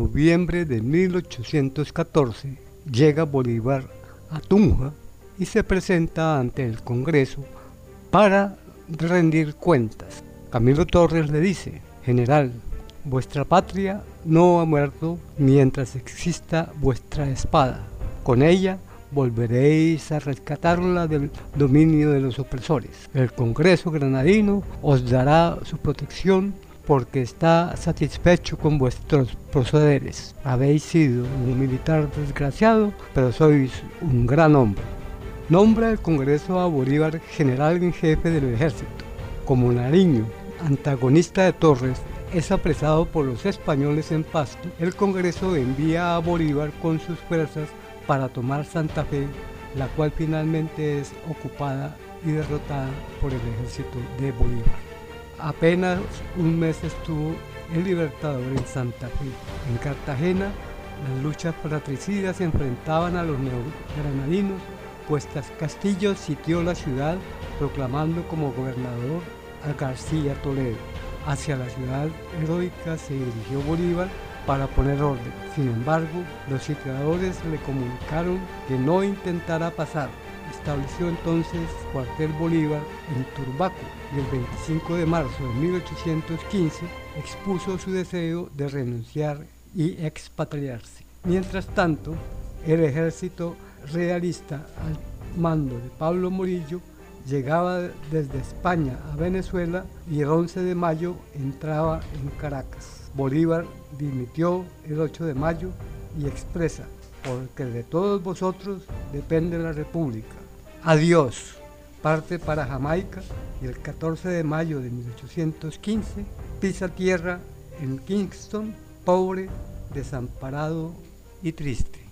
noviembre de 1814 llega Bolívar a Tunja y se presenta ante el Congreso para rendir cuentas. Camilo Torres le dice: general, vuestra patria no ha muerto mientras exista vuestra espada. Con ella volveréis a rescatarla del dominio de los opresores. El Congreso granadino os dará su protección porque está satisfecho con vuestros procederes. Habéis sido un militar desgraciado, pero sois un gran hombre. Nombra el Congreso a Bolívar general en jefe del ejército. Como Nariño, antagonista de Torres, es apresado por los españoles en Pasto, el Congreso envía a Bolívar con sus fuerzas para tomar Santa Fe, la cual finalmente es ocupada y derrotada por el ejército de Bolívar. Apenas un mes estuvo el Libertador en Santa Fe. En Cartagena, las luchas fratricidas se enfrentaban a los neogranadinos, pues Castillo sitió la ciudad proclamando como gobernador a García Toledo. Hacia la ciudad heroica se dirigió Bolívar para poner orden. Sin embargo, los sitiadores le comunicaron que no intentara pasar. Estableció entonces cuartel Bolívar en Turbaco y el 25 de marzo de 1815 expuso su deseo de renunciar y expatriarse. Mientras tanto, el ejército realista al mando de Pablo Morillo llegaba desde España a Venezuela y el 11 de mayo entraba en Caracas. Bolívar dimitió el 8 de mayo y expresa: porque de todos vosotros depende la república. Adiós. Parte para Jamaica y el 14 de mayo de 1815 pisa tierra en Kingston, pobre, desamparado y triste.